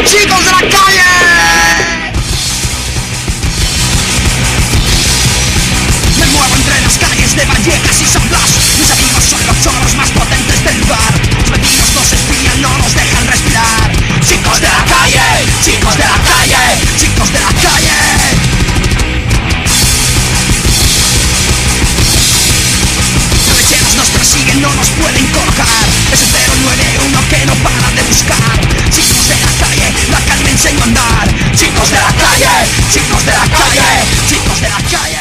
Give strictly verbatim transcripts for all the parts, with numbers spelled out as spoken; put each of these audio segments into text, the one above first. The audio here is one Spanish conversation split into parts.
chicos de la calle. Me muevo entre las calles de Vallecas y San Blas. Mis amigos son los choros más potentes del lugar. Los vecinos nos espían, no nos dejan respirar. Chicos de la calle, chicos de la calle, chicos de la calle. Lecheros nos persiguen, no nos pueden colocar. Es el cero nueve uno que no para de buscar. Chicos de la calle, la calle me enseño a andar. Chicos de la calle, chicos de la calle, chicos de la calle.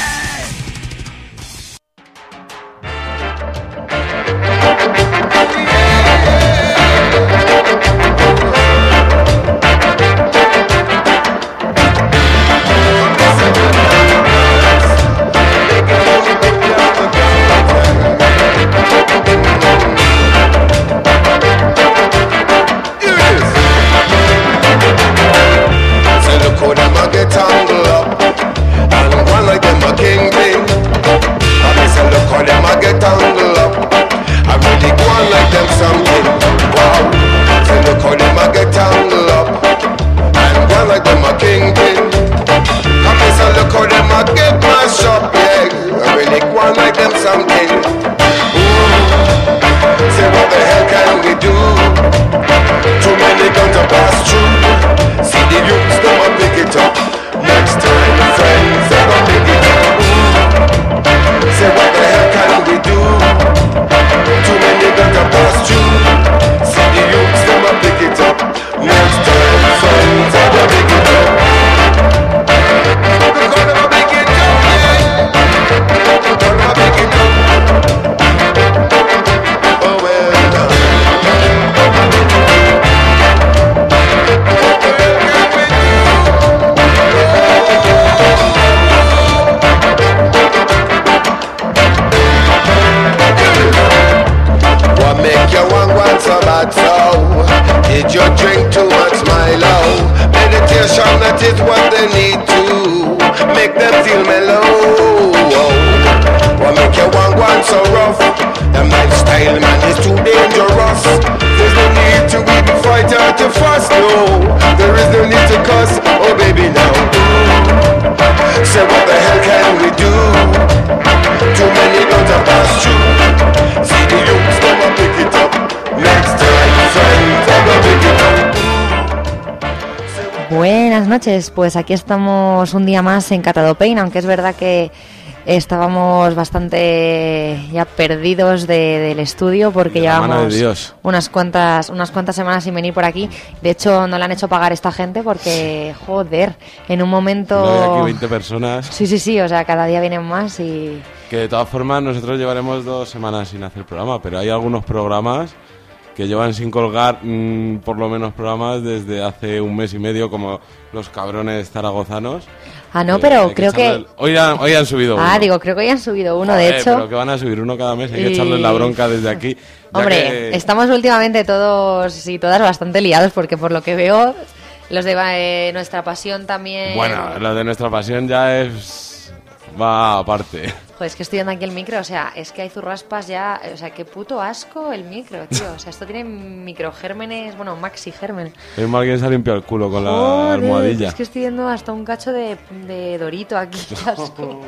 Buenas noches, pues aquí estamos un día más en Catado Pain, aunque es verdad que estábamos bastante ya perdidos de, del estudio porque de llevamos de unas cuantas unas cuantas semanas sin venir por aquí. De hecho, no le han hecho pagar esta gente porque, joder, en un momento... No hay aquí veinte personas. Sí, sí, sí, o sea, cada día vienen más y... Que de todas formas nosotros llevaremos dos semanas sin hacer programa, pero hay algunos programas que llevan sin colgar mmm, por lo menos programas desde hace un mes y medio, como los cabrones zaragozanos. Ah, no, eh, pero creo que... El... Hoy, han, hoy han subido uno. Ah, digo, creo que hoy han subido uno, Joder, de hecho. Pero que van a subir uno cada mes, hay y... que echarles la bronca desde aquí. Hombre, que... estamos últimamente todos y todas bastante liados, porque por lo que veo, los de eh, Nuestra Pasión también... Bueno, los de Nuestra Pasión ya es... va aparte. Joder, es que estoy viendo aquí el micro, o sea, es que hay zurraspas ya, o sea, qué puto asco el micro, tío, o sea, esto tiene microgérmenes, bueno, maxi gérmenes. Es mal que se ha limpiado el culo con Joder, la almohadilla. Es que estoy viendo hasta un cacho de, de Dorito aquí, qué asco.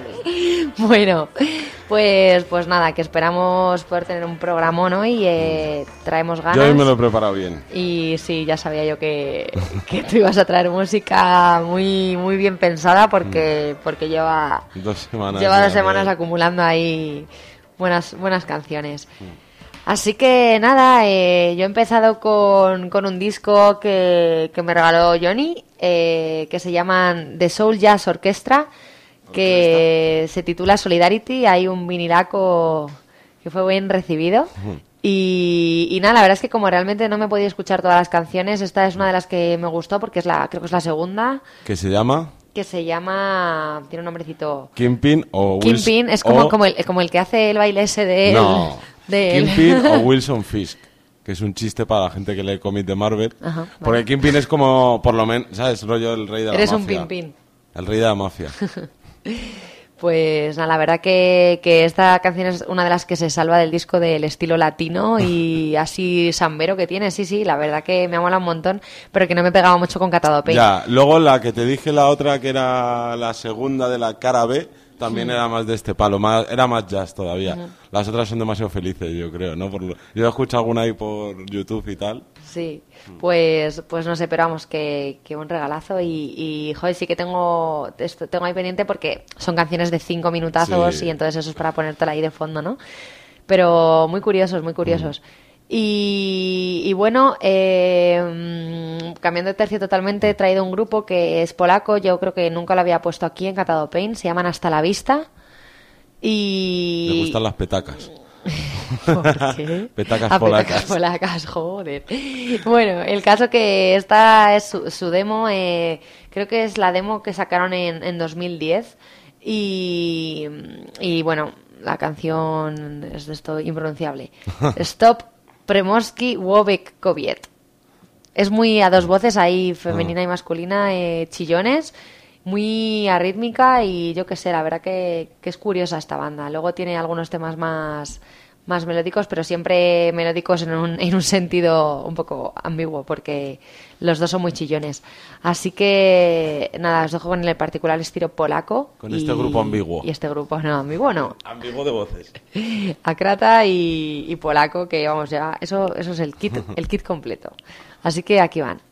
Bueno, pues pues nada, que esperamos poder tener un programón hoy, eh, traemos ganas. Yo hoy me lo he preparado bien. Y sí, ya sabía yo que, que tú ibas a traer música muy muy bien pensada porque, porque lleva dos semanas, lleva dos semanas acumulando acumulando ahí buenas buenas canciones. Así que nada, eh, yo he empezado con, con un disco que, que me regaló Johnny, eh, que se llama The Soul Jazz Orchestra, que se titula Solidarity. Hay un vinilaco que fue bien recibido. Uh-huh. Y, y nada, la verdad es que como realmente no me he podido escuchar todas las canciones, esta es una de las que me gustó porque es la creo que es la segunda. ¿Qué se llama? Que se llama... Tiene un nombrecito... Kingpin o Wilson... Kingpin es como, o... como, el, como el que hace el baile ese de... No, de Kingpin o Wilson Fisk, que es un chiste para la gente que lee cómics de Marvel. Ajá, porque vale. Kingpin es como, por lo menos, ¿sabes? Rollo el rey de la Eres mafia. Eres un Pinpin. El rey de la mafia. Pues nada, la verdad que, que esta canción es una de las que se salva del disco del estilo latino y así sambero que tiene, sí, sí, la verdad que me ha molado un montón, pero que no me pegaba mucho con Catado Pain. Ya, luego la que te dije, la otra que era la segunda de la cara B, también era más de este palo, más, era más jazz todavía. Uh-huh. Las otras son demasiado felices, yo creo, ¿no? Por lo, yo he escuchado alguna ahí por YouTube y tal. Sí, pues pues no sé, pero vamos, que, que un regalazo y, y joder, sí que tengo esto, tengo ahí pendiente porque son canciones de cinco minutazos sí. Y entonces eso es para ponértela ahí de fondo, ¿no? Pero muy curiosos, muy curiosos. Mm. Y, y bueno, eh, cambiando de tercio totalmente, he traído un grupo que es polaco, yo creo que nunca lo había puesto aquí en Catado Pain, se llaman Hasta la Vista y... Me gustan las petacas. ¿Por qué? Petacas a polacas. Petacas polacas, joder. Bueno, el caso que esta es su, su demo, eh, creo que es la demo que sacaron en, en dos mil diez y, y bueno, la canción es de esto impronunciable. Stop Premorsky Wobek Kobiet. Es muy a dos voces ahí, femenina y masculina, eh, chillones, muy arrítmica y yo qué sé, la verdad que, que es curiosa esta banda. Luego tiene algunos temas más, más melódicos, pero siempre melódicos en un, en un sentido un poco ambiguo, porque los dos son muy chillones. Así que nada, os dejo con el particular estilo polaco. Con y, este grupo ambiguo. Y este grupo, no, ambiguo no. Ambiguo de voces. Acrata y, y polaco, que vamos ya, eso, eso es el kit, el kit completo. Así que aquí van.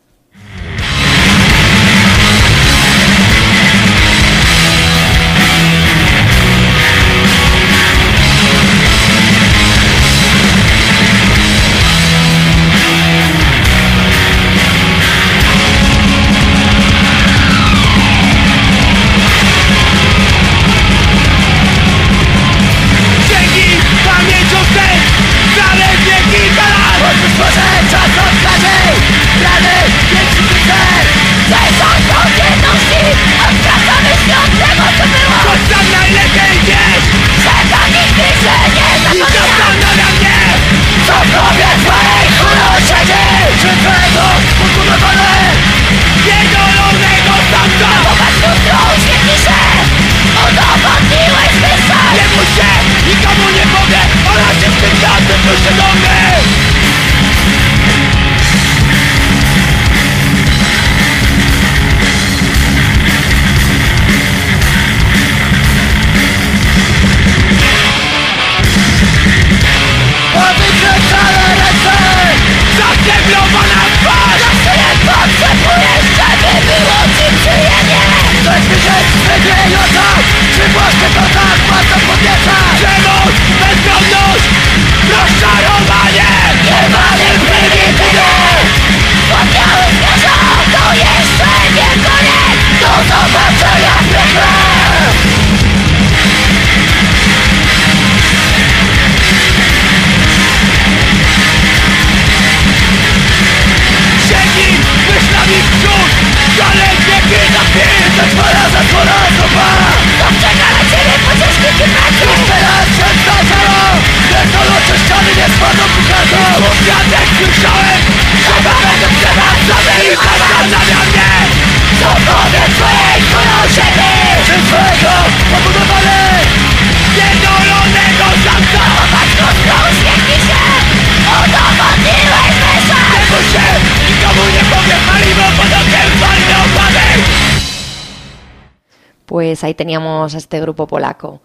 Pues ahí teníamos a este grupo polaco.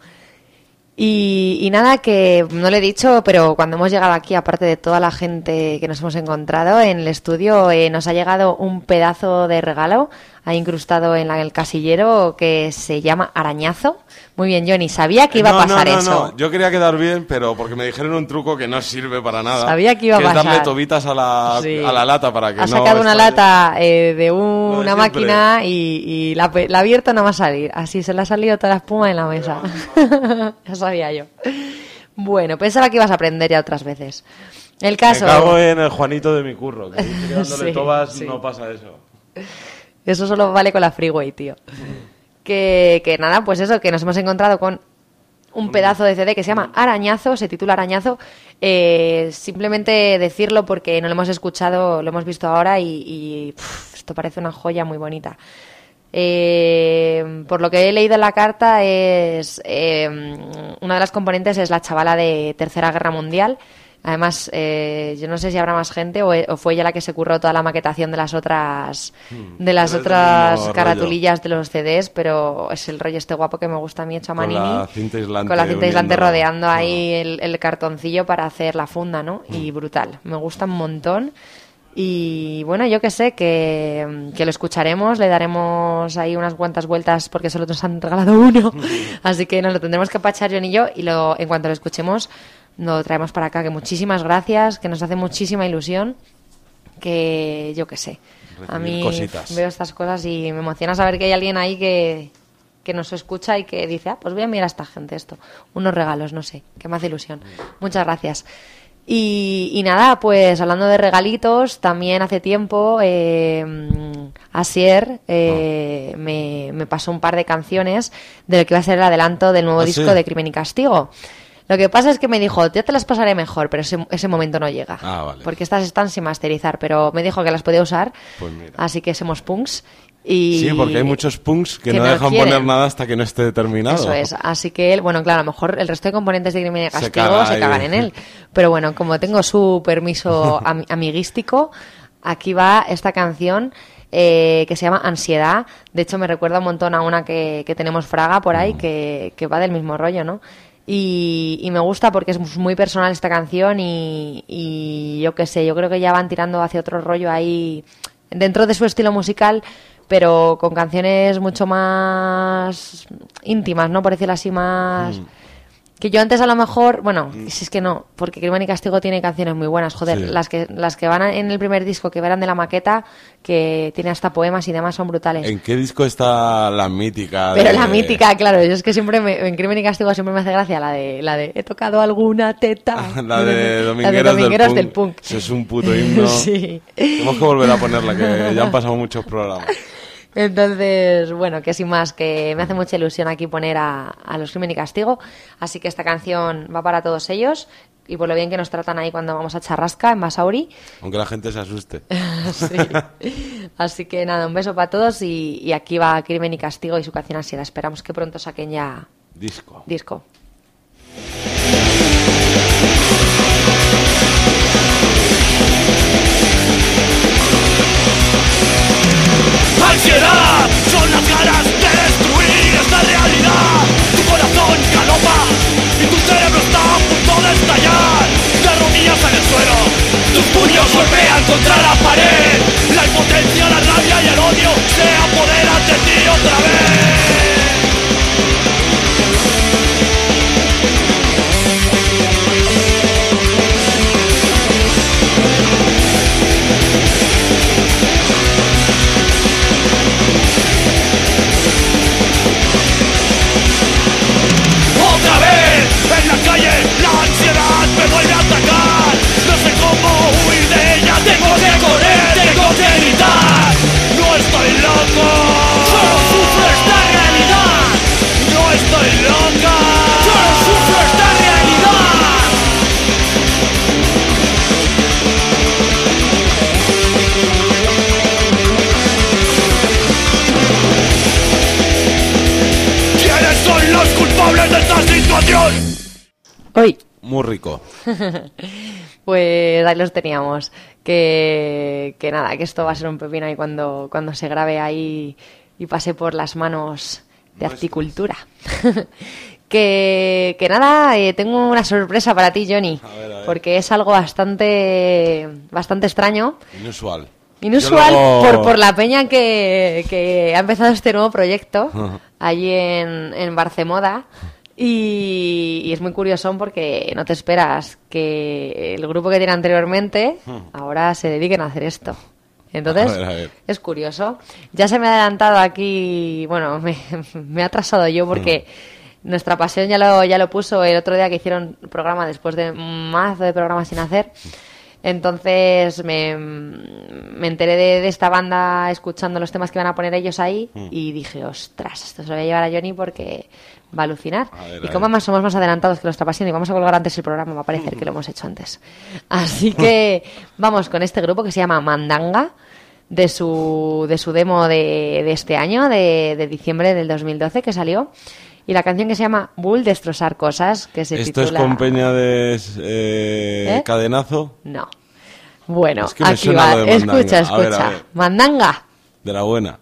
Y, y nada, que no lo he dicho, pero cuando hemos llegado aquí, aparte de toda la gente que nos hemos encontrado en el estudio, eh, nos ha llegado un pedazo de regalo, ha incrustado en la, el casillero, que se llama Arañazo. Muy bien, Johnny, sabía que iba no, a pasar no, no, eso. No, yo quería quedar bien, pero porque me dijeron un truco que no sirve para nada. Sabía que iba que a pasar. Es darle tobitas a la, sí. a la lata para que ha no... Ha sacado una estalle. lata eh, de un, una no, máquina y, y la, la ha abierto, no va a salir. Así se le ha salido toda la espuma en la mesa. Ya sabía yo. Bueno, pensaba que ibas a aprender ya otras veces. El caso... Me cago en el Juanito de mi curro, que dice que dándole sí, tobas sí. no pasa eso. Eso solo vale con la freeway, tío. Que, que nada, pues eso, que nos hemos encontrado con un pedazo de C D que se llama Arañazo, se titula Arañazo. Eh, simplemente decirlo porque no lo hemos escuchado, lo hemos visto ahora y, y pff, esto parece una joya muy bonita. Eh, por lo que he leído en la carta, es eh, una de las componentes es la chavala de Tercera Guerra Mundial. Además, eh, yo no sé si habrá más gente o, o fue ella la que se curró toda la maquetación de las otras de las Pero es otras del mismo caratulillas de los C Ds, pero es el rollo este guapo que me gusta a mí hecho a Con Manini. la cinta aislante Con la cinta aislante uniéndolo. rodeando ahí Ah. el, el cartoncillo para hacer la funda, ¿no? Y brutal. Me gusta un montón. Y bueno, yo que sé, que, que lo escucharemos, le daremos ahí unas cuantas vueltas porque solo nos han regalado uno. Así que nos lo tendremos que pachar John y yo y lo, en cuanto lo escuchemos lo traemos para acá. Que muchísimas gracias, que nos hace muchísima ilusión, que yo que sé. A Recibir mí cositas. veo estas cosas y me emociona saber que hay alguien ahí que, que nos escucha y que dice, ah, pues voy a mirar a esta gente esto. Unos regalos, no sé, que me hace ilusión. Muchas gracias. Y, y nada, pues hablando de regalitos, también hace tiempo eh, Asier eh, me, me pasó un par de canciones de lo que iba a ser el adelanto del nuevo ¿Ah, disco sí? de Crimen y Castigo. Lo que pasa es que me dijo, ya te las pasaré mejor, pero ese, ese momento no llega. Ah, vale. Porque estas están sin masterizar, pero me dijo que las podía usar, Pues mira. así que somos punks. Y Sí, porque hay muchos punks que, que no no dejan quieren. poner nada hasta que no esté determinado. Eso es, así que él, bueno, claro, a lo mejor el resto de componentes de Crimen y Se Castigo caga se, ahí. cagan en él. Pero bueno, como tengo su permiso am- amiguístico, aquí va esta canción eh, que se llama Ansiedad. De hecho, me recuerda un montón a una que, que tenemos Fraga por ahí, que, que va del mismo rollo, ¿no? Y, y me gusta porque es muy personal esta canción y, y yo qué sé, yo creo que ya van tirando hacia otro rollo ahí dentro de su estilo musical, pero con canciones mucho más íntimas, ¿no? Por decirlo así, más... Que yo antes a lo mejor... Bueno, si es que no, porque Crimen y Castigo tiene canciones muy buenas. Joder, Sí. las que las que van a- en el primer disco, que eran de la maqueta, que tiene hasta poemas y demás, son brutales. ¿En qué disco está la mítica? Pero de- la mítica, claro, yo es que siempre me, en Crimen y Castigo siempre me hace gracia la de la de he tocado alguna teta. La de La Domingueros, de Domingueros del, del Punk. Eso es un puto himno. Sí. Tenemos que volver a ponerla, que ya han pasado muchos programas. Entonces, bueno, que sin más, que me hace mucha ilusión aquí poner a, a los Crimen y Castigo. Así que esta canción va para todos ellos y por lo bien que nos tratan ahí cuando vamos a Charrasca, en Basauri. Aunque la gente se asuste. Sí. Así que nada, un beso para todos y, y aquí va Crimen y Castigo y su canción Ansiedad. Esperamos que pronto saquen ya Disco. disco. Ansiedad son las ganas de destruir esta realidad. Tu corazón galopa y tu cerebro está a punto de estallar. Te rodillas en el suelo, tus puños golpean contra la pared. La impotencia, la rabia y el odio se apoderan de ti otra vez. Otra vez en la calle la ansiedad me vuelve a atacar. No sé cómo huir de ella, tengo que correr, tengo que gritar. No estoy loco, solo sufro esta realidad. No estoy loca, solo sufro esta realidad. ¿Quiénes son los culpables de esta situación? Hoy. Muy rico. Pues ahí los teníamos. Que, que nada, que esto va a ser un pepino ahí cuando, cuando se grabe ahí y pase por las manos de Articultura. que, que nada, eh, tengo una sorpresa para ti, Johnny. A ver, a ver. Porque es algo bastante, bastante extraño. Inusual. Inusual Yo luego- por, por la peña que, que ha empezado este nuevo proyecto Ajá. allí en, en Barcemoda. Y, y es muy curioso porque no te esperas que el grupo que tiene anteriormente ahora se dediquen a hacer esto. Entonces, A ver, a ver. es curioso. Ya se me ha adelantado aquí, bueno, me, me ha atrasado yo porque nuestra pasión ya lo, ya lo puso el otro día que hicieron programa después de un mazo de programas sin hacer. Entonces me, me enteré de, de esta banda escuchando los temas que van a poner ellos ahí y dije, ostras, esto se lo voy a llevar a Johnny porque va a alucinar. A ver, y a como ver. más somos más adelantados que nuestra pasión y vamos a colgar antes el programa, va a parecer que lo hemos hecho antes. Así que vamos con este grupo que se llama Mandanga, de su, de su demo de, de este año, de, de diciembre del dos mil doce, que salió. Y la canción que se llama Bull, Destrozar Cosas, que se ¿Esto titula... es con Peña de eh, ¿Eh? Cadenazo? No. Bueno, Es que me aquí suena va. lo de Mandanga. Escucha, A ver, escucha. a ver. Mandanga. De la buena.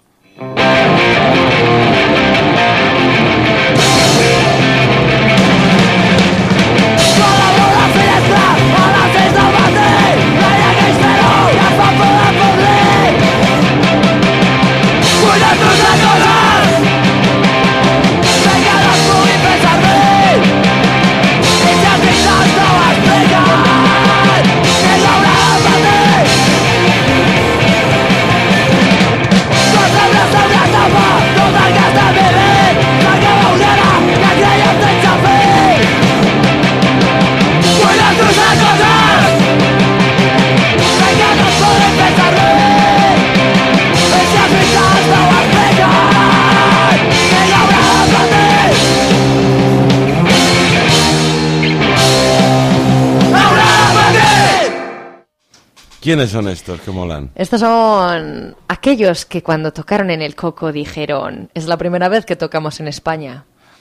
¿Quiénes son estos que molan? Estos son aquellos que cuando tocaron en el Coco dijeron, es la primera vez que tocamos en España.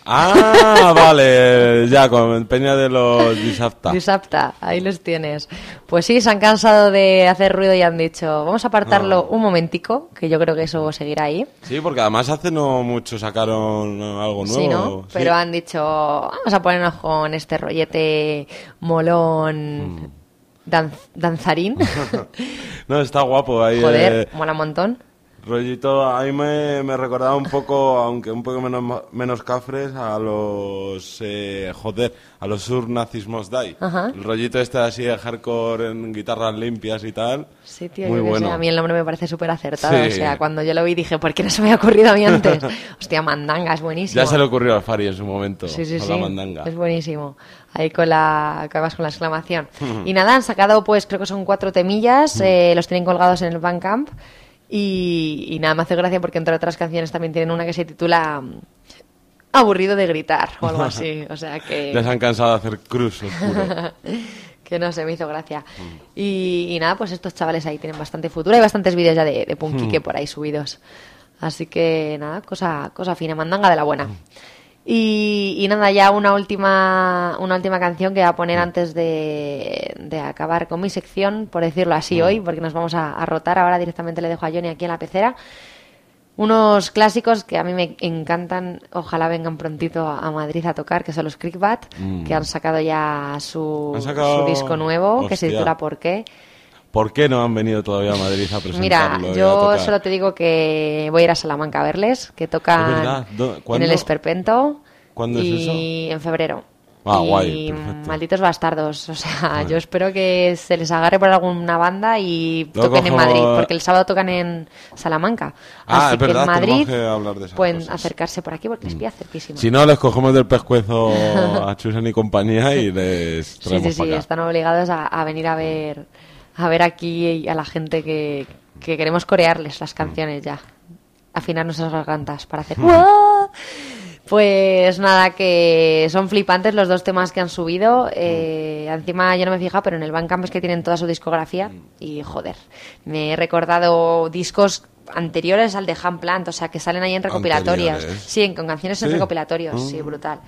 Ah, vale, ya, con Peña de los Disapta. Disapta, ahí los tienes. Pues sí, se han cansado de hacer ruido y han dicho, vamos a apartarlo No. un momentico, que yo creo que eso seguirá ahí. Sí, porque además hace no mucho sacaron algo nuevo. Sí, ¿no? Sí. Pero han dicho, vamos a ponernos con este rollete molón, Mm. dan- danzarín. No, está guapo ahí. Joder, eh, mola un montón. rollito, a mí me, me recordaba un poco, aunque un poco menos, menos cafres, a los, eh, joder, a los Sur-Nazis Must Die. Ajá. El rollito este así de hardcore en guitarras limpias y tal. Sí, tío, Muy yo qué sé, bueno. a mí el nombre me parece súper acertado. Sí. O sea, cuando yo lo vi dije, ¿por qué no se me había ocurrido a mí antes? Hostia, Mandanga, es buenísimo. Ya se le ocurrió a Fari en su momento, Sí, sí, con sí, la mandanga. es buenísimo. Ahí con la, acabas con la exclamación. Y nada, han sacado, pues creo que son cuatro temillas, eh, los tienen colgados en el Bandcamp. Y, y nada, me hace gracia porque entre otras canciones también tienen una que se titula mm, Aburrido de gritar o algo así. O sea que... Ya se han cansado de hacer cruz oscuro. que no sé, me hizo gracia. Y, y nada, pues estos chavales ahí tienen bastante futuro. Hay bastantes vídeos ya de, de Punky por ahí subidos. Así que nada, cosa, cosa fina, mandanga de la buena. Y, y nada, ya una última una última canción que voy a poner antes de, de acabar con mi sección, por decirlo así hoy, porque nos vamos a, a rotar. Ahora directamente le dejo a Johnny aquí en la pecera. Unos clásicos que a mí me encantan, ojalá vengan prontito a, a Madrid a tocar, que son los Crickbat, Mm. que han sacado ya su, Han sacado- su disco nuevo, que se Hostia. titula ¿Por qué? ¿Por qué no han venido todavía a Madrid a presentarlo? Mira, y a yo tocar? solo te digo que voy a ir a Salamanca a verles, que Es tocan verdad. ¿Dó- en cuándo? el Esperpento. ¿Cuándo es y en febrero. Ah, y guay, perfecto. malditos bastardos. O sea, Vale. yo espero que se les agarre por alguna banda y Luego toquen en cojo- Madrid, porque el sábado tocan en Salamanca. Ah, Así es que verdad, en Madrid tenemos que hablar de esas pueden cosas. acercarse por aquí porque les pilla cerquísimo. Si no, les cogemos del pescuezo a Chusen y compañía y les Sí, traemos sí, sí, para acá. están obligados a, a venir a ver a ver aquí a la gente que, que queremos corearles las canciones ya. Afinar nuestras gargantas para hacer ¡Uah! Pues nada, que son flipantes los dos temas que han subido. Eh, encima yo no me he fijado, pero en el Bandcamp es que tienen toda su discografía y joder, me he recordado discos anteriores al de Hamplant, o sea, que salen ahí en recopilatorios. Anteriores. Sí, en- con canciones en Sí. recopilatorios, Mm. sí, brutal.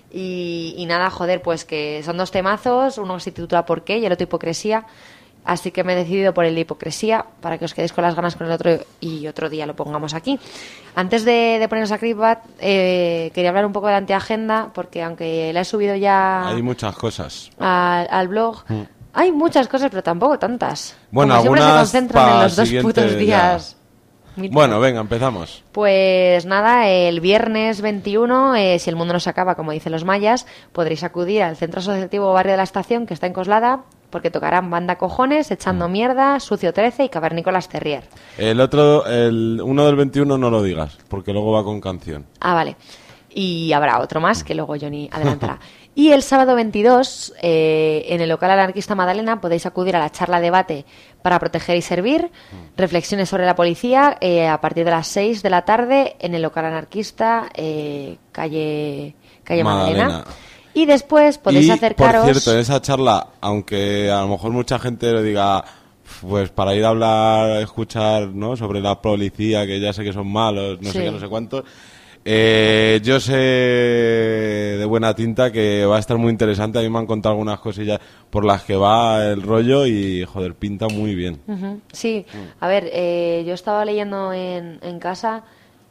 Y, y nada, joder, pues que son dos temazos, uno se titula ¿Por qué? Y el otro Hipocresía. Así que me he decidido por el de Hipocresía, para que os quedéis con las ganas con el otro y otro día lo pongamos aquí. Antes de, de ponernos a Creepbat, eh, quería hablar un poco de la antiagenda, porque aunque la he subido ya Hay muchas cosas. al, al blog, hay muchas cosas, pero tampoco tantas. Bueno, Como siempre se algunas concentran en pa' los dos siguiente putos ya. días. míticos. Bueno, venga, empezamos. Pues nada, el viernes veintiuno, eh, si el mundo no se acaba, como dicen los mayas, podréis acudir al Centro Asociativo Barrio de la Estación, que está en Coslada, porque tocarán Banda Cojones, Echando Mierda, Sucio trece y Cavernícolas Terrier. El otro, el uno del veintiuno no lo digas, porque luego va con canción. Ah, vale. Y habrá otro más que luego Johnny adelantará. Y el sábado veintidós, eh, en el local anarquista Madalena, podéis acudir a la charla debate para proteger y servir, reflexiones sobre la policía, eh, a partir de las seis de la tarde en el local anarquista, eh, calle, calle Madalena. Madalena. Y después podéis y, acercaros... por cierto, en esa charla, aunque a lo mejor mucha gente lo diga, pues para ir a hablar, escuchar, ¿no? Sobre la policía, que ya sé que son malos, no Sí. sé qué, no sé cuántos. Eh, yo sé de buena tinta que va a estar muy interesante. A mí me han contado algunas cosillas por las que va el rollo y, joder, pinta muy bien. Ujú. Sí, a ver, eh, yo estaba leyendo en, en casa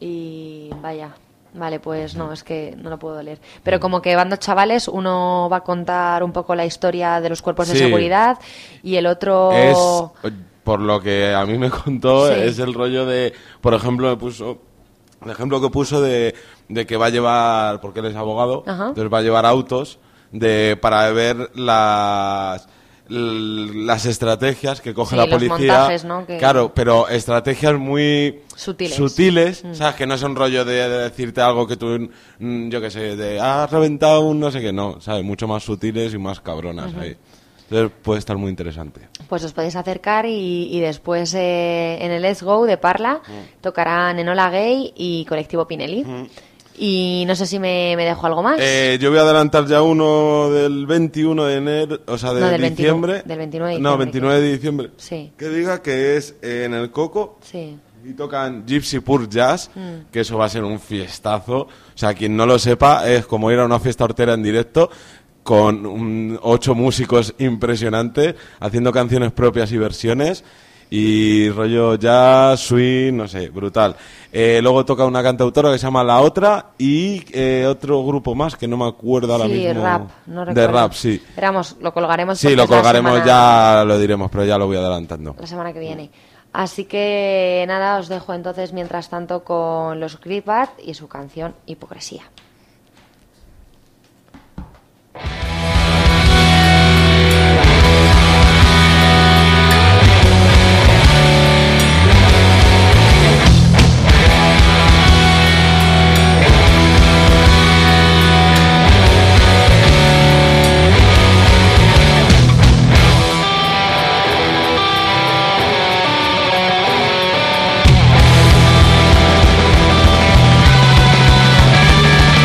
y vaya, vale, pues no, es que no lo puedo leer. Pero como que van dos chavales, uno va a contar un poco la historia de los cuerpos de Sí. seguridad y el otro... Es, por lo que a mí me contó, Sí. es el rollo de, por ejemplo, me puso, el ejemplo que puso de, de que va a llevar, porque él es abogado, Ajá. entonces va a llevar autos de para ver las l- las estrategias que coge Sí, la los policía. montajes, ¿no? Que- Claro, pero estrategias muy Sutiles. sutiles, Mm. ¿sabes? Que no son rollo de, de decirte algo que tú, mm, yo qué sé, de has reventado un no sé qué, no, ¿sabes? Mucho más sutiles y más cabronas ahí. Entonces puede estar muy interesante. Pues os podéis acercar y, y después eh, en el Let's Go de Parla tocarán Enola Gay y Colectivo Pinelli. Y no sé si me, me dejo algo más. Eh, yo voy a adelantar ya uno del veintiuno de enero, o sea, de No, del diciembre. veintinueve, del veintinueve de No, diciembre, veintinueve de diciembre. Sí. Que diga que es eh, en el Coco Sí. y tocan Gypsy Pur Jazz, Mm. que eso va a ser un fiestazo. O sea, quien no lo sepa, es como ir a una fiesta hortera en directo con un- ocho músicos impresionantes haciendo canciones propias y versiones. Y rollo jazz, swing, no sé, brutal. Eh, luego toca una cantautora que se llama La Otra y eh, otro grupo más que no me acuerdo ahora Sí, mismo. rap, no de recuerdo. rap, sí. Esperamos, lo colgaremos. Sí, porque lo es la colgaremos, semana- ya lo diremos, pero ya lo voy adelantando. La semana que viene. Así que nada, os dejo entonces mientras tanto con los Gripbat y su canción Hipocresía. Hipocresía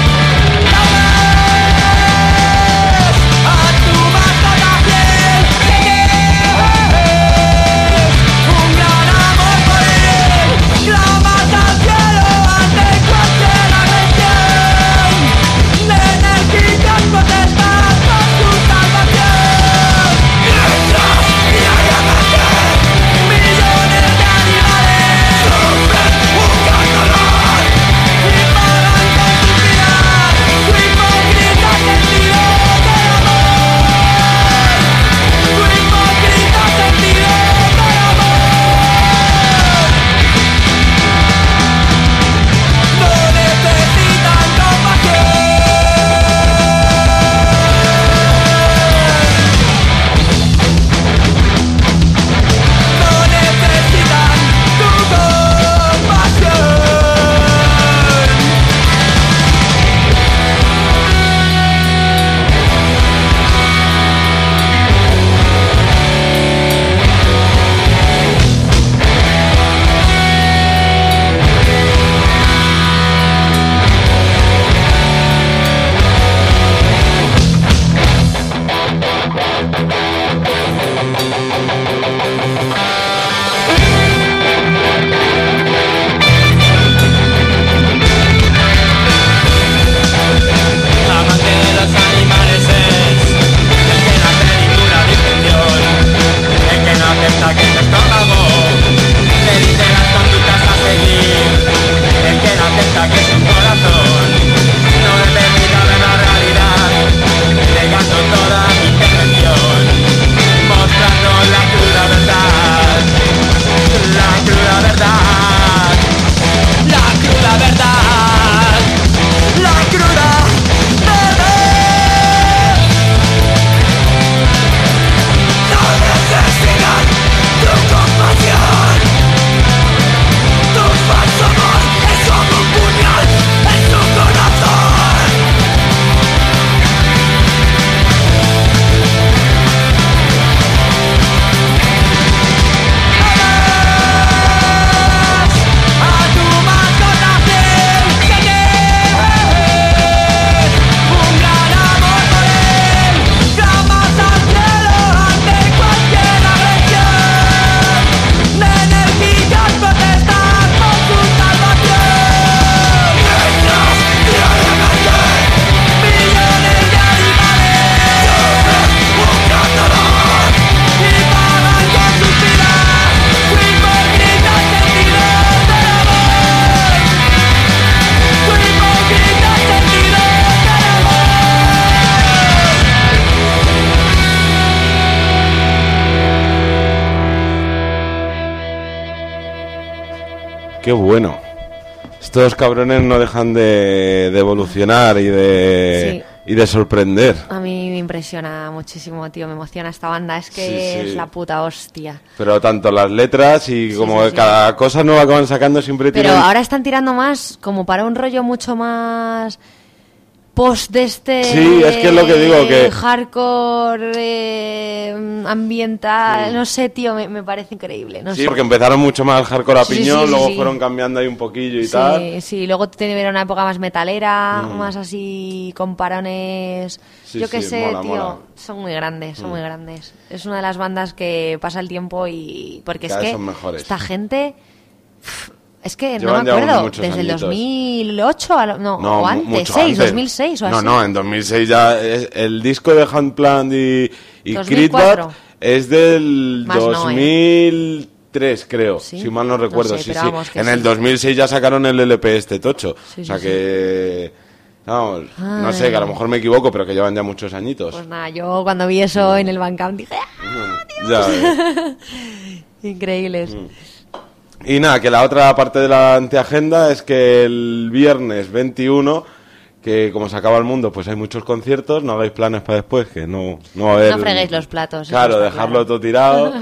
qué bueno. Estos cabrones no dejan de, de evolucionar y de, sí. y de sorprender. A mí me impresiona muchísimo, tío. Me emociona esta banda. Es que sí, sí. es la puta hostia. Pero tanto las letras y sí, como sí, sí. cada cosa nueva que van sacando siempre Pero tienen... ahora están tirando más como para un rollo mucho más... post de este sí, es que es lo que digo que hardcore eh, ambiental, sí. no sé, tío, me, me parece increíble. No sí, sé. porque empezaron mucho más hardcore a piñón, sí, sí, luego sí. fueron cambiando ahí un poquillo y sí, tal. Sí, sí, luego tiene una época más metalera, mm. más así con parones. Sí, Yo qué sí, sé, mola, tío, mola. son muy grandes, son mm. muy grandes. Es una de las bandas que pasa el tiempo y porque Cada es que son mejores. Esta gente es que Llevan no me acuerdo, desde añitos. el dos mil ocho, a lo, no, no, o antes, mucho seis, antes. dos mil seis o así. No, no, en dos mil seis ya es, el disco de Handplant y, y dos mil cuatro. Critbat es del Más dos mil tres, no, ¿eh? Creo, ¿Sí? si mal no recuerdo. No sé, sí, pero sí. vamos, que en sí. el dos mil seis ya sacaron el L P este tocho. Sí, o sea sí, que... Vamos, Ay. no sé, que a lo mejor me equivoco, pero que llevan ya muchos añitos. Pues nada, yo cuando vi eso en el Bandcamp dije ¡ah, Dios! Ya ves. Increíbles. Mm. Y nada, que la otra parte de la anteagenda es que el viernes veintiuno, que como se acaba el mundo, pues hay muchos conciertos, no hagáis planes para después, que no, no va a haber... No freguéis los platos. Claro, dejarlo claro. todo tirado.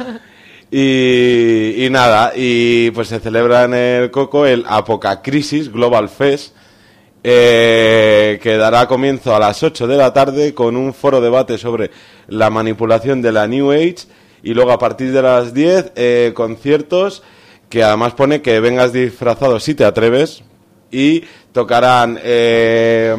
y, y nada, y pues se celebra en el Coco el Apocacrisis Global Fest, eh, que dará comienzo a las ocho de la tarde con un foro debate sobre la manipulación de la New Age, y luego a partir de las diez, eh, conciertos... que además pone que vengas disfrazado si te atreves, y tocarán eh,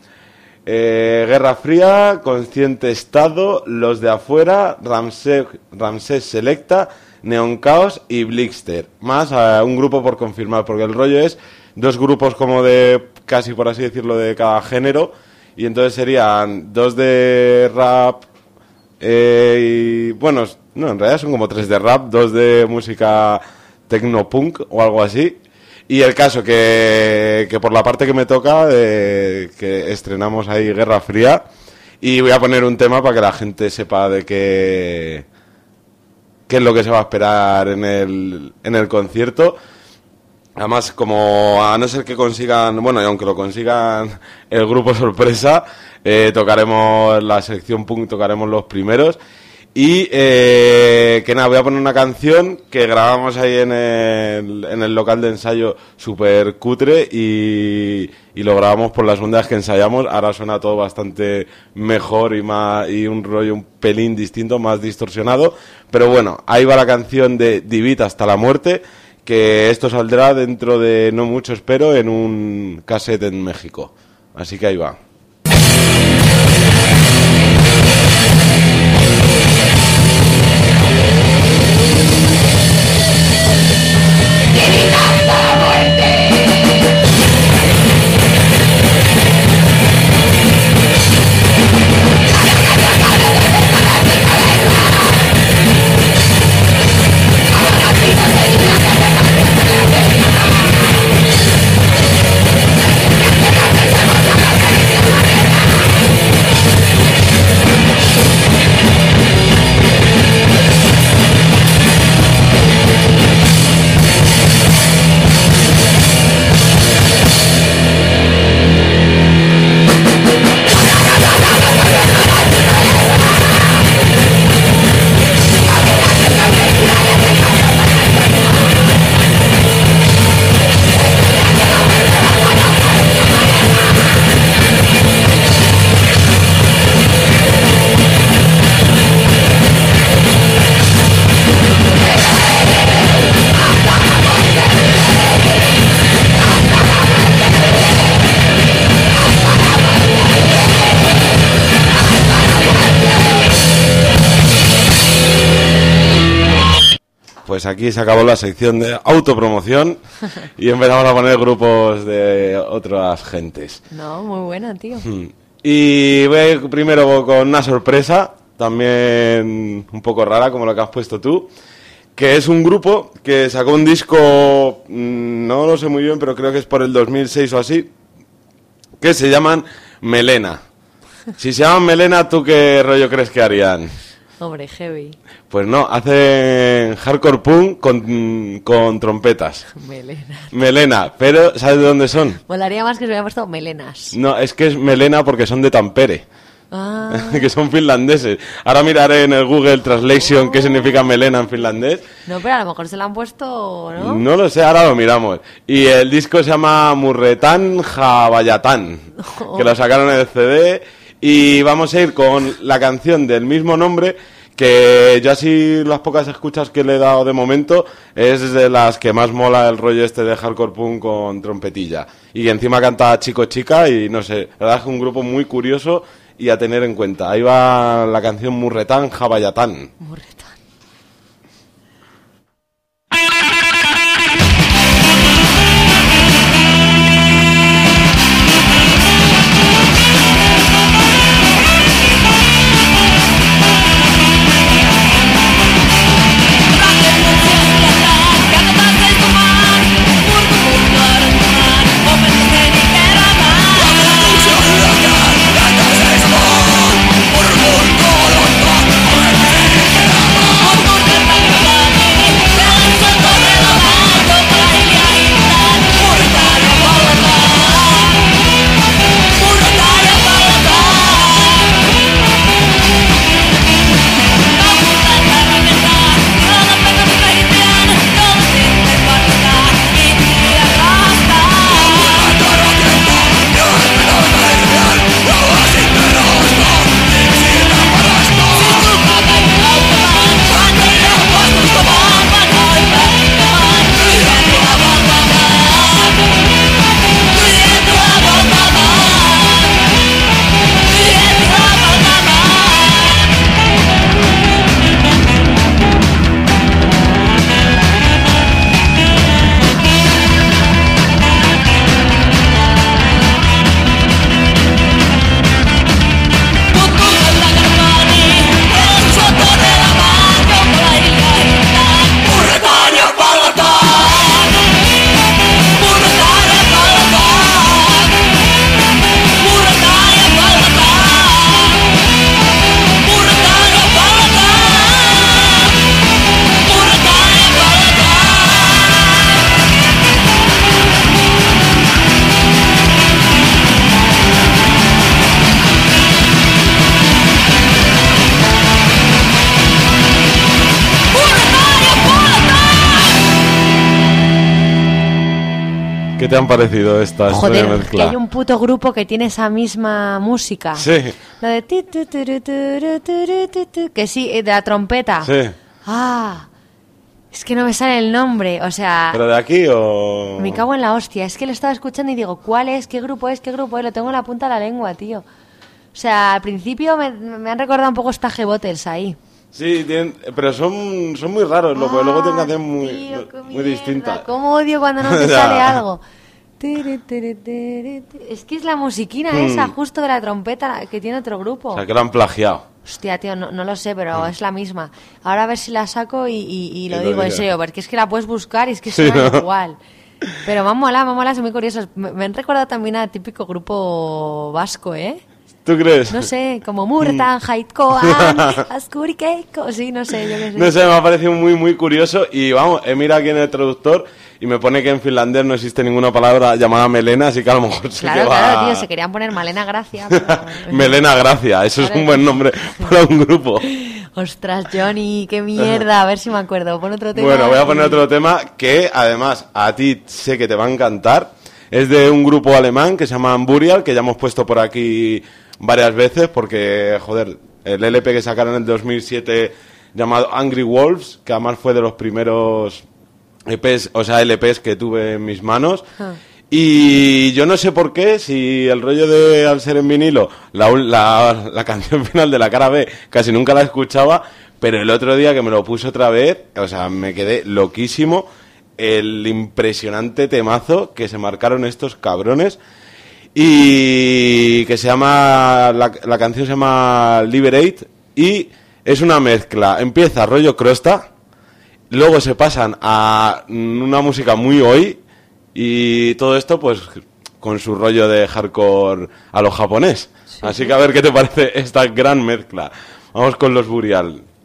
eh, Guerra Fría, Consciente Estado, Los de Afuera, Ramsés, Ramsés Selecta, Neon Chaos y Blixter, más a un grupo por confirmar, porque el rollo es dos grupos como de, casi por así decirlo, de cada género, y entonces serían dos de rap, eh, y bueno, no, en realidad son como tres de rap, dos de música... tecnopunk o algo así. Y el caso que, que por la parte que me toca, eh, que estrenamos ahí Guerra Fría, y voy a poner un tema para que la gente sepa de qué, qué es lo que se va a esperar en el, en el concierto. Además, como a no ser que consigan, bueno, y aunque lo consigan el grupo sorpresa, eh, tocaremos la sección punk, tocaremos los primeros. Y eh, que nada, voy a poner una canción que grabamos ahí en el, en el local de ensayo súper cutre, y, y lo grabamos por las ondas que ensayamos. Ahora suena todo bastante mejor y más y un rollo un pelín distinto, más distorsionado. Pero bueno, ahí va la canción de Divit hasta la muerte, que esto saldrá dentro de no mucho, espero, en un cassette en México. Así que ahí va. Pues aquí se acabó la sección de autopromoción y empezamos a poner grupos de otras gentes. No, muy buena, tío. Y voy a ir primero con una sorpresa, también un poco rara como lo que has puesto tú, que es un grupo que sacó un disco, no lo sé muy bien, pero creo que es por el dos mil seis o así, que se llaman Melena. Si se llaman Melena, ¿tú qué rollo crees que harían? Hombre, heavy. Pues no, hacen hardcore punk con, con trompetas. Melena. Melena, pero ¿sabes de dónde son? Molaría más que se hubiera puesto melenas. No, es que es melena porque son de Tampere. Ah. Que son finlandeses. Ahora miraré en el Google Translation oh. qué significa melena en finlandés. No, pero a lo mejor se la han puesto, ¿no? No lo sé, ahora lo miramos. Y el disco se llama Murretan Jabayatán, oh. que lo sacaron en el C D. Y vamos a ir con la canción del mismo nombre, que yo así las pocas escuchas que le he dado de momento es de las que más mola el rollo este de hardcore punk con trompetilla. Y encima canta Chico Chica y no sé, la verdad es que un grupo muy curioso y a tener en cuenta. Ahí va la canción Murretan Jabayatán. Murretan. ¿Qué te han parecido estas Joder, mezcla? que hay un puto grupo que tiene esa misma música. Sí. La de ti, tu, tu, tu, tu, tu, tu, tu, que sí, de la trompeta. Sí. Ah, es que no me sale el nombre, o sea... ¿Pero de aquí o...? Me cago en la hostia, es que lo estaba escuchando y digo, ¿cuál es? ¿Qué grupo es? ¿Qué grupo es? Lo tengo en la punta de la lengua, tío. O sea, al principio me, me han recordado un poco Stage Bottles ahí. Sí, tienen, pero son, son muy raros, ah, luego tienen canciones muy, tío, muy distintas. ¿Cómo odio cuando no te sale algo? Es que es la musiquina hmm. esa, justo de la trompeta que tiene otro grupo. O sea, que lo han plagiado. Hostia, tío, no, no lo sé, pero hmm. es la misma. Ahora a ver si la saco y, y, y lo y digo lo en serio, porque es que la puedes buscar y es que sí, suena ¿no? igual. Pero me han molado, me han molado, son muy curiosos. Me, me han recordado también a típico grupo vasco, ¿eh? ¿Tú crees? No sé, como Murtan, Haitkoan, Askurikeiko, sí, no sé, yo qué sé. No sé, me ha parecido muy, muy curioso y vamos, he mirado aquí en el traductor y me pone que en finlandés no existe ninguna palabra llamada melena, así que a lo mejor se Claro, va... claro, tío, se querían poner Malena Gracia. Pero... Melena Gracia, eso claro, es un buen nombre para un grupo. Ostras, Johnny, qué mierda, a ver si me acuerdo, pon otro tema. Bueno, voy a poner otro tema que además a ti sé que te va a encantar. Es de un grupo alemán que se llama Burial, que ya hemos puesto por aquí varias veces porque, joder, el L P que sacaron en el dos mil siete llamado Angry Wolves, que además fue de los primeros E Pes, o sea, L Ps que tuve en mis manos. Ah. Y yo no sé por qué, si el rollo de al ser en vinilo, la, la, la canción final de la cara B casi nunca la escuchaba, pero el otro día que me lo puse otra vez, o sea, me quedé loquísimo. El impresionante temazo que se marcaron estos cabrones y que se llama la, la canción se llama Liberate y es una mezcla, empieza rollo crosta, luego se pasan a una música muy hoy y todo esto pues con su rollo de hardcore a lo japonés. Sí. Así que a ver qué te parece esta gran mezcla. Vamos con los Burial.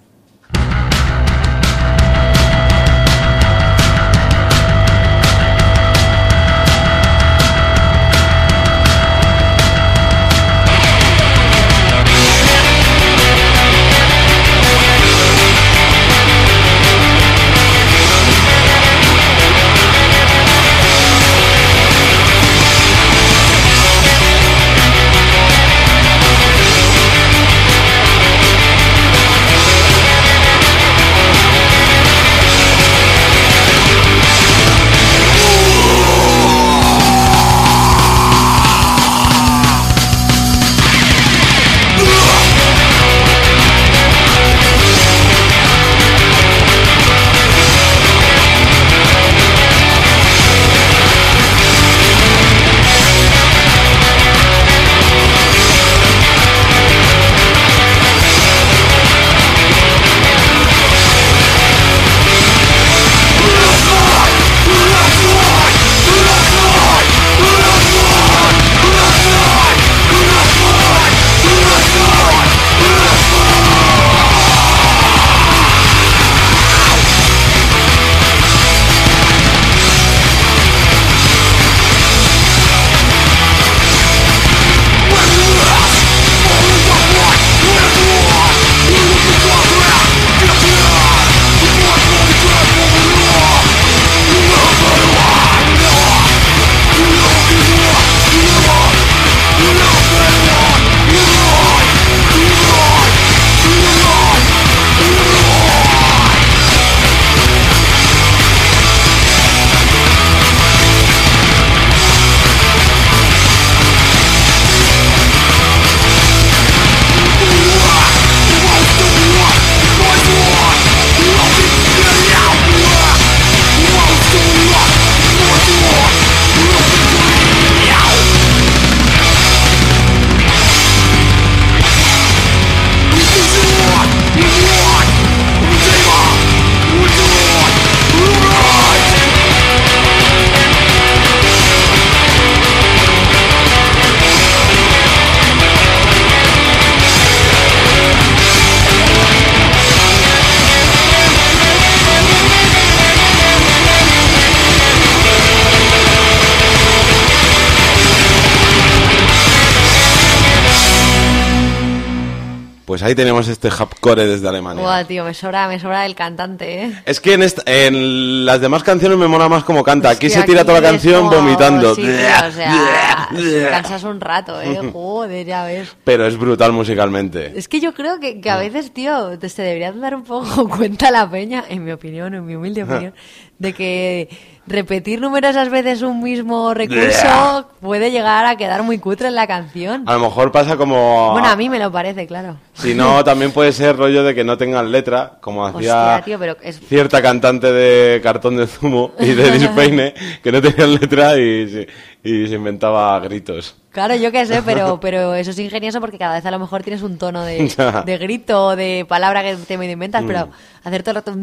Pues ahí tenemos este hardcore desde Alemania. Buah, tío, me sobra, me sobra el cantante, ¿eh? Es que en, esta, en las demás canciones me mola más como canta. Aquí Hostia, se tira aquí toda la es canción como- vomitando. Sí, tío, o sea, cansas un rato, ¿eh? Joder, ya ves. Pero es brutal musicalmente. Es que yo creo que, que a veces, tío, te- se debería dar un poco cuenta la peña, en mi opinión, en mi humilde opinión, de que repetir numerosas veces un mismo recurso puede llegar a quedar muy cutre en la canción. A lo mejor pasa como... Bueno, a mí me lo parece, claro. Si no, también puede ser rollo de que no tengan letra, como hacía Hostia, tío, pero es... cierta cantante de Cartón de Zumo y de Dispeine, que no tenían letra y, se- y se inventaba gritos. Claro, yo qué sé, pero, pero eso es ingenioso porque cada vez a lo mejor tienes un tono de, Ya. de grito o de palabra que te medio inventas, pero hacer todo el rato...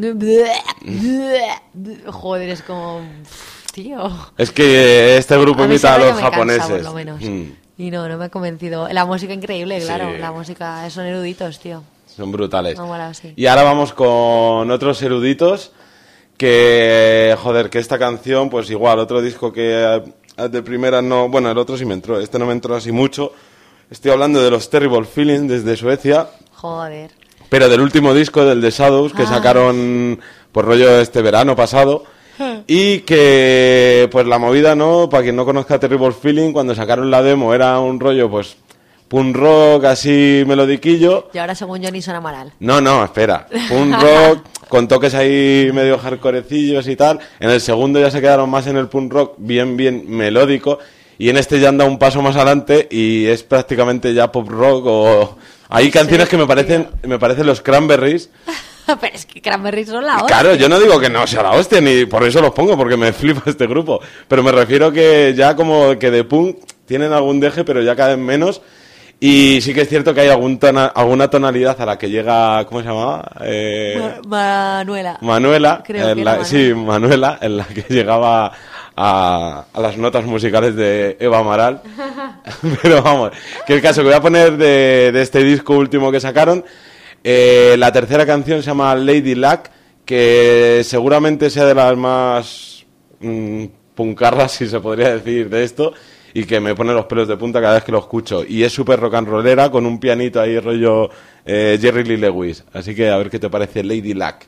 Joder, es como... Tío... Es que este grupo A mí imita a ese los rollo me cansa, japoneses. por lo menos. Mm, Y no, no me ha convencido. La música increíble, claro. Sí. La música, son eruditos, tío. son brutales. Me ha molado, sí. Y ahora vamos con otros eruditos que, joder, que esta canción, pues igual, otro disco que eh, de primera no... Bueno, el otro sí me entró, este no me entró así mucho. Estoy hablando de los Terrible Feelings desde Suecia. Joder. Pero del último disco, del The Shadows, que Ah. sacaron por rollo este verano pasado. Y que, pues la movida, ¿no? Para quien no conozca Terrible Feeling, cuando sacaron la demo era un rollo, pues, punk rock así melodiquillo. Y ahora, según Johnny, suena mal. No, no, espera. Punk rock con toques ahí medio hardcorecillos y tal. En el segundo ya se quedaron más en el punk rock bien, bien melódico. Y en este ya han dado un paso más adelante y es prácticamente ya pop rock o... Hay canciones que me parecen, me parecen los Cranberries. Pero es que Cranberries son la hora. Claro, yo no digo que no sea la hostia, ni por eso los pongo, porque me flipa este grupo. Pero me refiero que ya como que de punk tienen algún deje, pero ya cada vez menos. Y sí que es cierto que hay algún tona- alguna tonalidad a la que llega, ¿cómo se llamaba? Eh, Ma- Manuela. Manuela. Creo en que la- era sí, Manuela, en la que llegaba a, a las notas musicales de Eva Amaral. Pero vamos, que el caso que voy a poner de, de este disco último que sacaron, eh, la tercera canción se llama Lady Luck, que seguramente sea de las más mm, puncarras, si se podría decir, de esto, y que me pone los pelos de punta cada vez que lo escucho. Y es súper rock and rollera, con un pianito ahí rollo eh, Jerry Lee Lewis. Así que a ver qué te parece Lady Luck.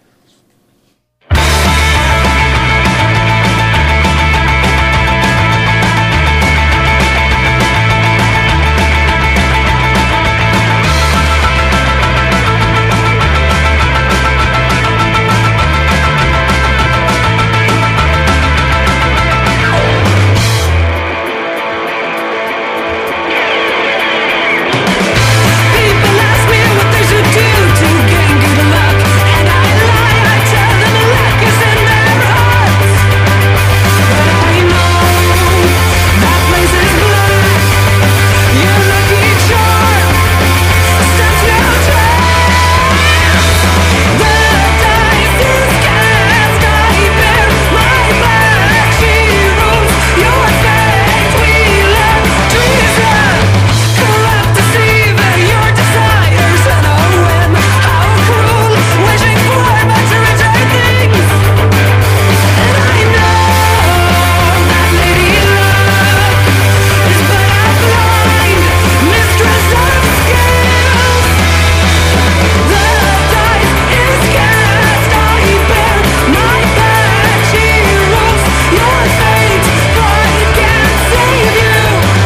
People ask me what they should do to gain good luck, and I lie, I tell them the luck is in their hearts. But I know that place is black. Your lucky charm stands no chance. The dice is cast, I bear my back. She rules your fate. We love treason. Corrupt, deceiving your desires and a whim. How cruel, wishing for material things. And I know that Lady Luck is but a blind mistress of skills. The dice is cast, I bear my back. She rules your fate, but can't save you.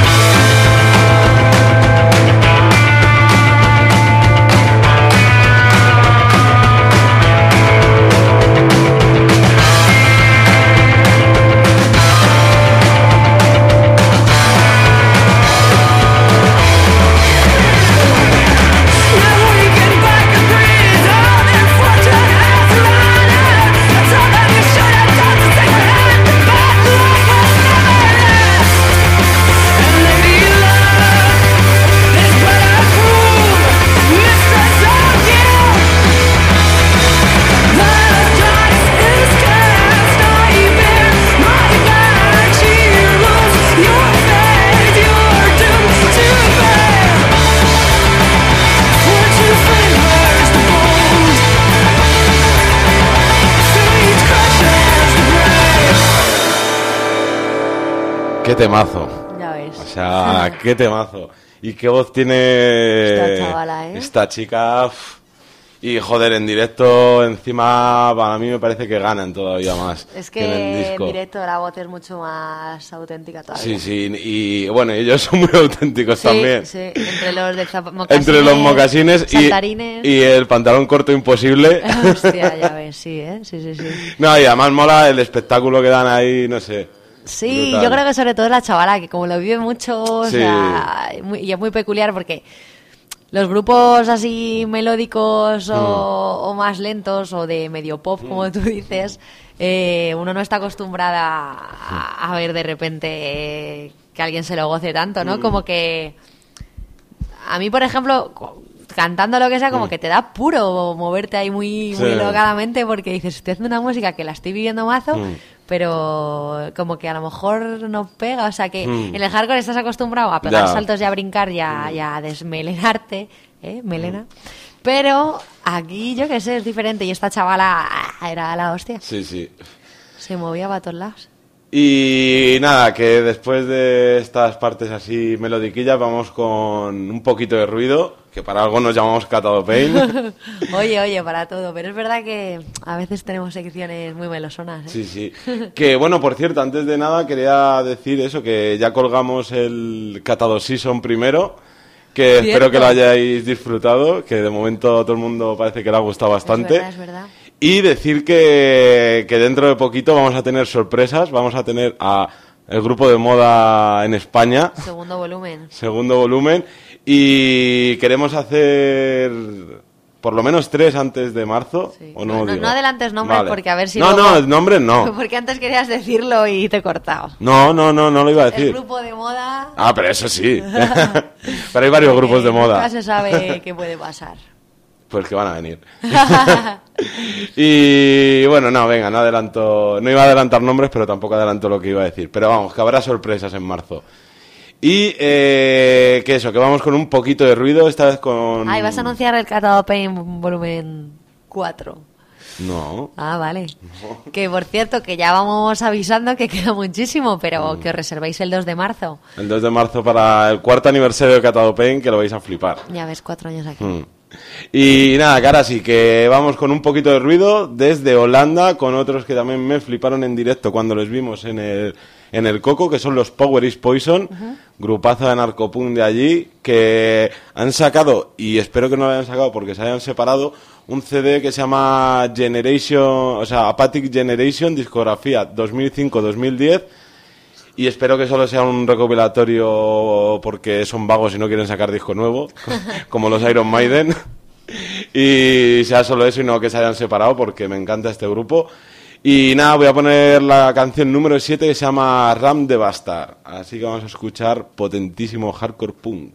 Now we can back a prison and fortune has run out. That's all that you should have done to take my hand. Bad luck was never left. And Lady Luck is but a cruel mistress of you. The dice is cast, I bear my back. She rules your fate, you're doomed to fail. Fortune favors the bold, fate crushes the brave. ¡Qué temazo! Ya ves. O sea, qué temazo. Y qué voz tiene Esta chavala, ¿eh? esta chica. Uf. Y joder, en directo encima para mí me parece que ganan todavía más. Es que en el que disco. en directo la voz es mucho más auténtica todavía. Sí, sí, y bueno, ellos son muy auténticos Sí, también. sí, entre los de zap- mocasines, Entre los mocasines y, saltarines. y el pantalón corto imposible. Hostia, ya ves, sí, ¿eh? Sí, sí, sí. No, y además mola el espectáculo que dan ahí, no sé. Sí, Brutal. yo creo que sobre todo la chavala, que como lo vive mucho, o Sí. sea, muy- y es muy peculiar porque los grupos así melódicos o, Mm. o más lentos o de medio pop, como tú dices, eh, uno no está acostumbrada a, a ver de repente eh, que alguien se lo goce tanto, Mm. ¿no? Como que a mí, por ejemplo, cu- cantando lo que sea, como que te da puro moverte ahí muy, muy Mm. Sí. locadamente porque dices, estoy haciendo una música que la estoy viviendo mazo, Mm. pero como que a lo mejor no pega, o sea que Mm. en el hardcore estás acostumbrado a pegar Ya. saltos y a brincar y a, y a desmelenarte, ¿eh? Melena. Pero aquí, yo qué sé, es diferente y esta chavala ah, era la hostia. Sí, sí. Se movía para todos lados. Y nada, que después de estas partes así melodiquillas vamos con un poquito de ruido, que para algo nos llamamos Catado Pain. Oye, oye, para todo, pero es verdad que a veces tenemos secciones muy melosonas, ¿eh? Sí, sí. Que bueno, por cierto, antes de nada quería decir eso, que ya colgamos el Catado Season primero, que Cierto. espero que lo hayáis disfrutado, que de momento a todo el mundo parece que le ha gustado bastante. Es verdad, es verdad. Y decir que, que dentro de poquito vamos a tener sorpresas, vamos a tener a el grupo de moda en España, Segundo volumen. segundo volumen, y queremos hacer por lo menos tres antes de marzo. Sí. ¿O no, No, lo no- digo? no adelantes nombres Vale. porque a ver si No, luego- no, nombres no. Porque antes querías decirlo y te he cortado. No, no, no, no lo iba a El decir. grupo de moda... Ah, pero eso sí. Pero hay varios grupos de Nunca moda. se sabe qué puede pasar. Pues que van a venir. Y bueno, no, venga, no adelanto, no iba a adelantar nombres, pero tampoco adelanto lo que iba a decir. Pero vamos, que habrá sorpresas en marzo. Y eh, que eso, que vamos con un poquito de ruido, esta vez con... Ah, y vas a anunciar el Catado Pain volumen cuatro. No. Ah, vale. Que por cierto, que ya vamos avisando que queda muchísimo, Mm. pero que os reservéis el dos de marzo. El dos de marzo para el cuarto aniversario de Catado Pain, que lo vais a flipar. Ya ves, cuatro años aquí. Mm. Y nada, que ahora sí, que vamos con un poquito de ruido desde Holanda, con otros que también me fliparon en directo cuando les vimos en el, en el Coco, que son los Power is Poison, grupazo de narcopunk de allí, que han sacado, y espero que no lo hayan sacado porque se hayan separado, un C D que se llama Generation, o sea, Apathic Generation, discografía dos mil cinco dos mil diez, y espero que solo sea un recopilatorio porque son vagos y no quieren sacar disco nuevo, como los Iron Maiden. Y sea solo eso y no que se hayan separado porque me encanta este grupo. Y nada, voy a poner la canción número siete que se llama Ram de Bastard. Así que vamos a escuchar potentísimo hardcore punk.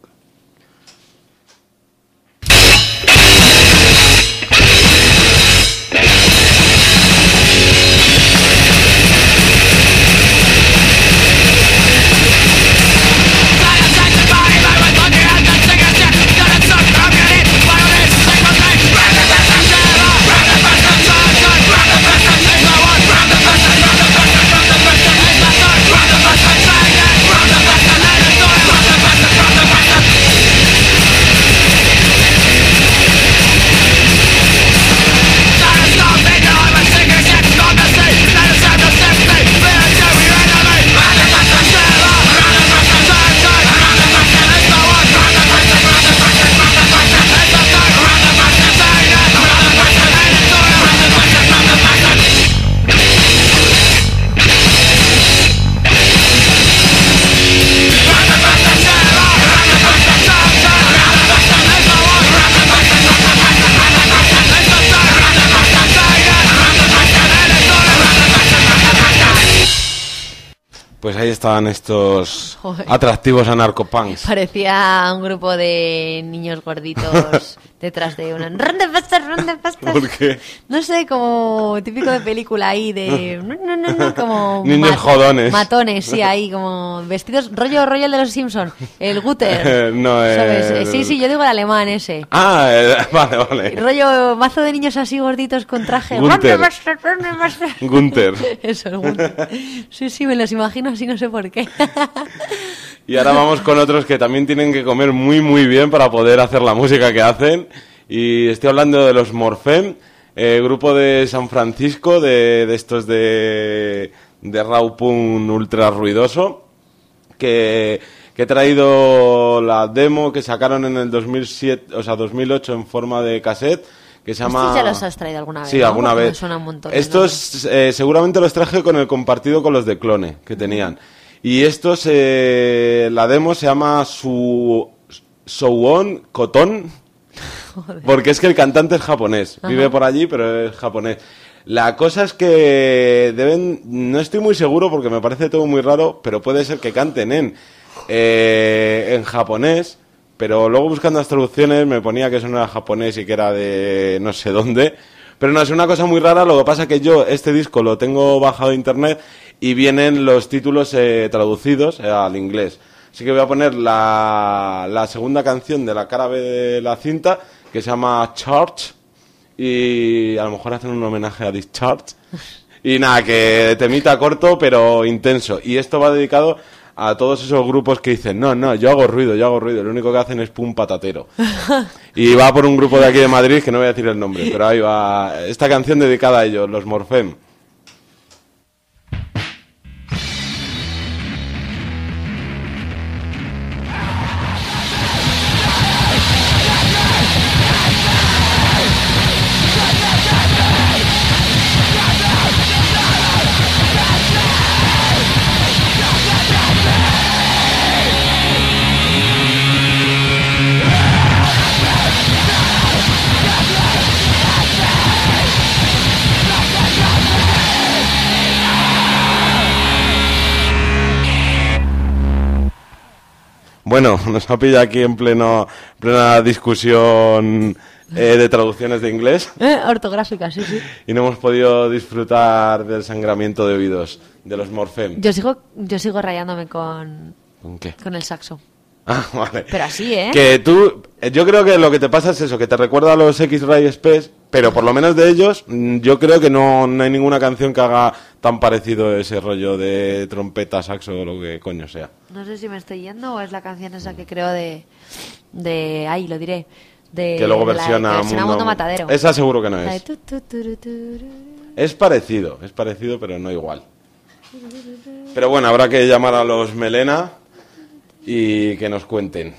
Pues ahí estaban estos Joder. atractivos anarcopunks. Parecía un grupo de niños gorditos detrás de una... ¡Run de pastas, run de pastas! ¿Por qué? No sé, como típico de película ahí de... No, no, no, no, como... Niños jodones. Matones, sí, ahí como vestidos... Rollo, rollo el de los Simpsons. El Guter. No, ¿sabes? el- Eh, Sí, sí, yo digo el alemán ese. Ah, eh, vale, vale. Rollo mazo de niños así gorditos con traje. Gunther. ¡Run de pastas, run de pastas! Gunther. Eso, el Gunther. Sí, sí, me los imagino así, no sé por qué. Y ahora vamos con otros que también tienen que comer muy muy bien para poder hacer la música que hacen. Y estoy hablando de los Morfem, eh, grupo de San Francisco, de, de estos de, de raw punk ultra ruidoso, que, que he traído la demo que sacaron en el dos mil siete, o sea, dos mil ocho en forma de cassette, que se llama... Estos ya los has traído alguna vez, Sí, ¿no? alguna Porque me vez. suena un montón de Estos eh, seguramente los traje con el compartido con los de Clone que tenían. Y estos, eh, la demo se llama su Souon Koton, porque es que el cantante es japonés. Ajá. Vive por allí, pero es japonés. La cosa es que deben, no estoy muy seguro porque me parece todo muy raro, pero puede ser que canten en, eh, en japonés. Pero luego buscando las traducciones me ponía que eso no era japonés y que era de no sé dónde. Pero no, es una cosa muy rara. Lo que pasa que yo este disco lo tengo bajado de internet y vienen los títulos eh, traducidos eh, al inglés. Así que voy a poner la, la segunda canción de la cara B de la cinta, que se llama Church. Y a lo mejor hacen un homenaje a Discharge. Y nada, que temita corto pero intenso. Y esto va dedicado a todos esos grupos que dicen, no, no, yo hago ruido, yo hago ruido, lo único que hacen es pum patatero. Y va por un grupo de aquí de Madrid, que no voy a decir el nombre, pero ahí va esta canción dedicada a ellos, los Morfem. Bueno, nos ha pillado aquí en pleno, plena discusión eh, de traducciones de inglés Eh, ortográfica, sí, sí. y no hemos podido disfrutar del sangramiento de oídos de los Morfem. Yo sigo, yo sigo rayándome con, ¿Con qué? con el saxo. Ah, vale. Pero así, ¿eh? Que tú, eh, yo creo que lo que te pasa es eso, que te recuerda a los X-Ray Express, pero por lo menos de ellos, mm, yo creo que no, no hay ninguna canción que haga tan parecido ese rollo de trompeta, saxo o lo que coño sea. No sé si me estoy yendo o es la canción esa que creo de... de ay, lo diré. De, Que luego de la- versiona que versiona Mundo- Mundo Matadero. Esa seguro que no La de es. tu, tu, turu, turu. Es parecido, es parecido, pero no igual. Pero bueno, habrá que llamar a los Melena y que nos cuenten.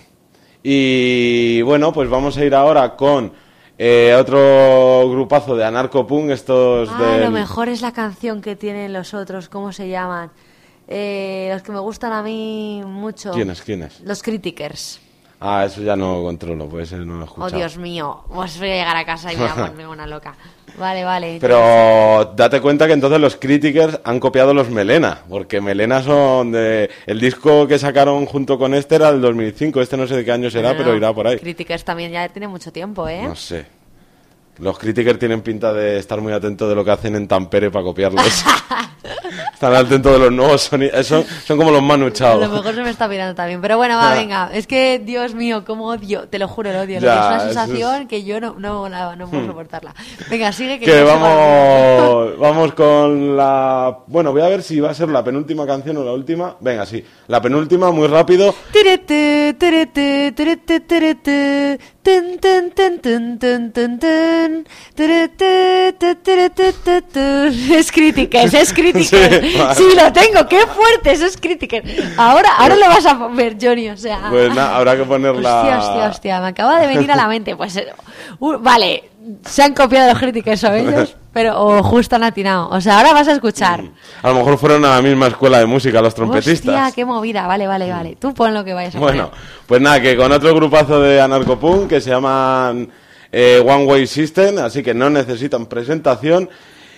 Y bueno, pues vamos a ir ahora con eh, otro grupazo de anarcopunk, estos Ah, del... lo mejor es la canción que tienen los otros, ¿cómo se llaman? Eh, los que me gustan a mí mucho. ¿Quiénes, quiénes? Los Criticers. Ah, eso ya no controlo, pues no lo he Oh, escuchado. Dios mío. Pues voy a llegar a casa y me voy a ponerme una loca. Vale, vale. Pero date cuenta que entonces los Criticers han copiado los Melena, porque Melena son de... El disco que sacaron junto con este era del dos mil cinco, este no sé de qué año será, No, no, pero no. irá por ahí. Criticers también ya tiene mucho tiempo, ¿eh? No sé. Los Criticers tienen pinta de estar muy atentos de lo que hacen en Tampere para copiarlos. Están atentos de los nuevos sonidos. Son, son como los Manu A Chao. lo mejor se me está pirando también. Pero bueno, va, Ya. venga. Es que, Dios mío, cómo odio. Te lo juro, lo odio. Lo Ya, que es una eso sensación es- que yo no, no, no, no puedo soportarla. Venga, sigue. Que, Que yo sé vamos, vamos con la... Bueno, voy a ver si va a ser la penúltima canción o la última. Venga, sí. La penúltima, muy rápido. Tirete, tirete, tirete, tirete, ten, ten, ten, ten, ten, ten, ten, tirete, te, tirete, te, te. Es Criticers, es Criticers. Sí, vale. Sí, lo tengo, qué fuerte, eso es Criticers. Ahora, ahora lo vas a ver, Johnny, o sea... Pues nada, habrá que ponerla... Hostia, hostia, hostia, me acaba de venir a la mente. Pues, eh, uh, vale, se han copiado los Criticers o ellos, pero o justo han atinado. O sea, ahora vas a escuchar. A lo mejor fueron a la misma escuela de música los trompetistas. Hostia, qué movida, vale, vale, vale. Tú pon lo que vayas a poner. Bueno, pues nada, que con otro grupazo de anarcopunk que se llaman eh, One Way System, así que no necesitan presentación,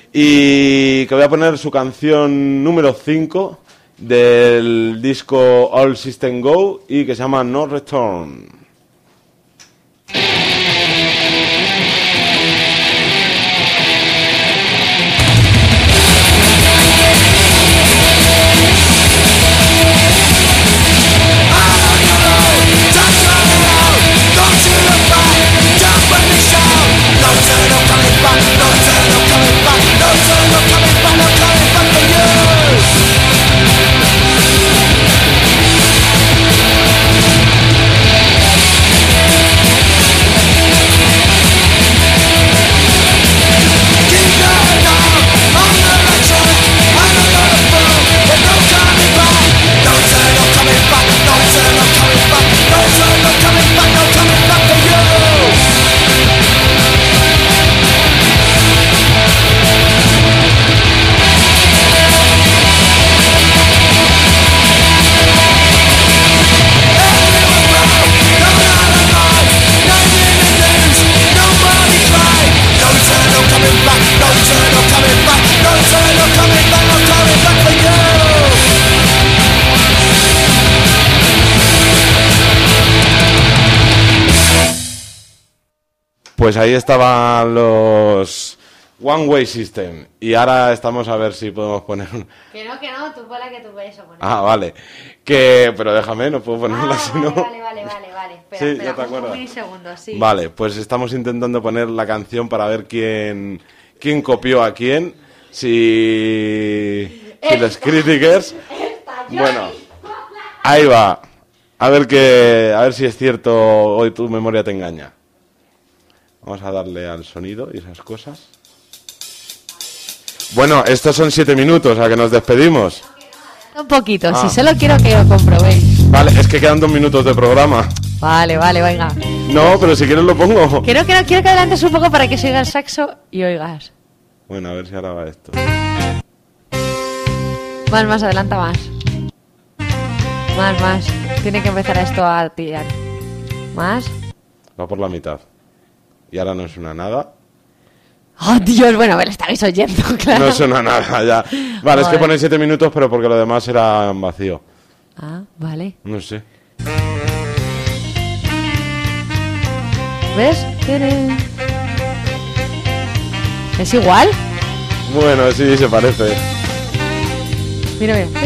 y que voy a poner su canción número cinco del disco All System Go y que se llama No Return. No Pues ahí estaban los One Way System. Y ahora estamos a ver si podemos poner... un- Que no, que no, tú ponla que tú puedes poner. Ah, vale. Que... Pero déjame, no puedo ponerla Ah, si vale, no... vale, vale, vale, vale. Espera, Sí, espera, ya te un- acuerdas. Un milisegundo, sí. Vale, pues estamos intentando poner la canción para ver quién, quién copió a quién. Si... Si los Criticers... Bueno, ahí va. A ver que, a ver si es cierto, hoy tu memoria te engaña. Vamos a darle al sonido y esas cosas. Bueno, estos son siete minutos, a que nos despedimos. Un poquito, Ah. si solo quiero que lo comprobéis. Vale, es que quedan dos minutos de programa. Vale, vale, venga. No, pero si quieres lo pongo. Quiero que, quiero que adelantes un poco para que se oiga el saxo y oigas. Bueno, a ver si ahora va esto. Más, más, adelanta más. Más, más. Tiene que empezar esto a tirar. Más. Va por la mitad. Y ahora no suena nada. Oh, Dios, bueno, me lo estáis oyendo, claro. No suena nada ya. Vale, es que Joder. pone siete minutos, pero porque lo demás era en vacío. Ah, vale. No sé. ¿Ves? ¿Es igual? Bueno, sí, se parece. Mira, mira.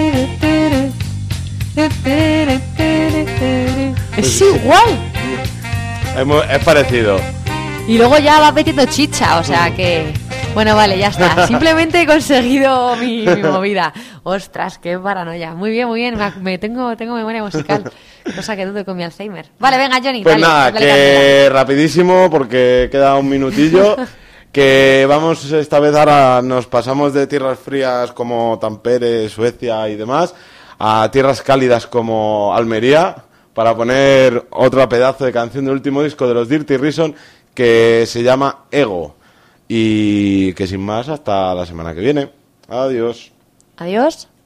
Es igual. Es, mu- es parecido. Y luego ya va metiendo chicha, o sea que... Bueno, vale, ya está. Simplemente he conseguido mi, mi movida. Ostras, qué paranoia. Muy bien, muy bien. Me, me tengo, tengo memoria musical. Cosa que dudo con mi Alzheimer. Vale, venga, Johnny. Pues dale, nada, dale que rapidísimo, porque queda un minutillo. Que vamos, esta vez ahora nos pasamos de tierras frías como Tampere, Suecia y demás, a tierras cálidas como Almería, para poner otro pedazo de canción del último disco de los Dirty Reason, que se llama Ego. Y que sin más, hasta la semana que viene. Adiós. Adiós.